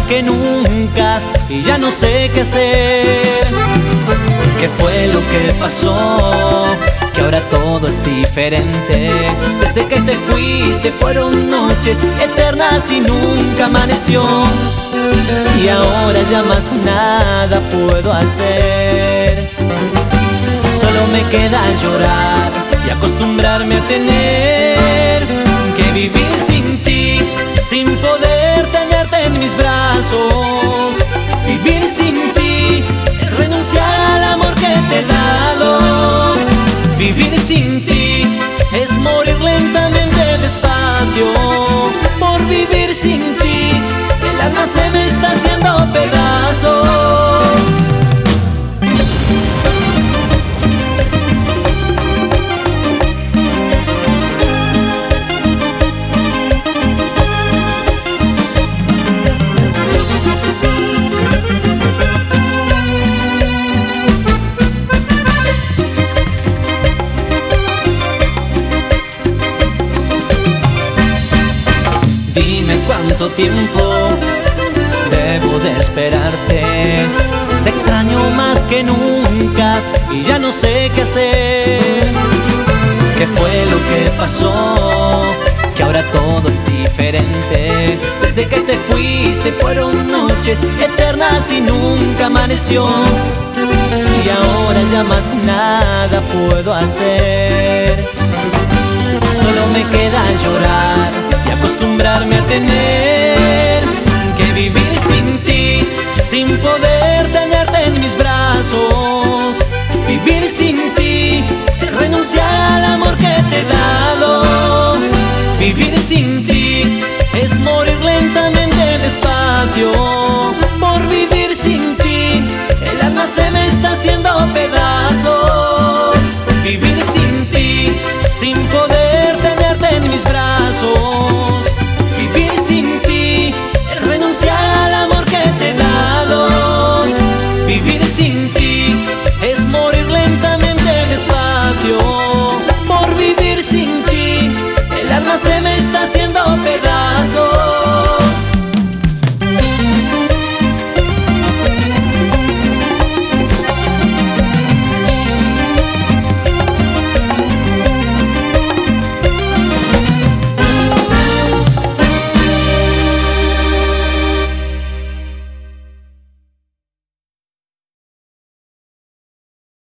que nunca y ya no sé qué hacer. ¿Qué fue lo que pasó? Que ahora todo es diferente. Desde que te fuiste fueron noches eternas y nunca amaneció. Y ahora ya más nada puedo hacer. Solo me queda llorar y acostumbrarme a tener que vivir sin ti, sin poder tenerte en mis brazos. Vivir sin ti es renunciar al amor que te he dado. Vivir sin ti es morir lentamente despacio. Por vivir sin ti el alma se me está haciendo pedazos. Dime cuánto tiempo debo de esperarte. Te extraño más que nunca y ya no sé qué hacer. ¿Qué fue lo que pasó? Que ahora todo es diferente. Desde que te fuiste fueron noches eternas y nunca amaneció. Y ahora ya más nada puedo hacer. Solo me queda llorar y acostumbrarme a tener que vivir sin ti, sin poder tenerte en mis brazos. Vivir sin ti es renunciar al amor que te he dado. Vivir sin ti es morir lentamente despacio.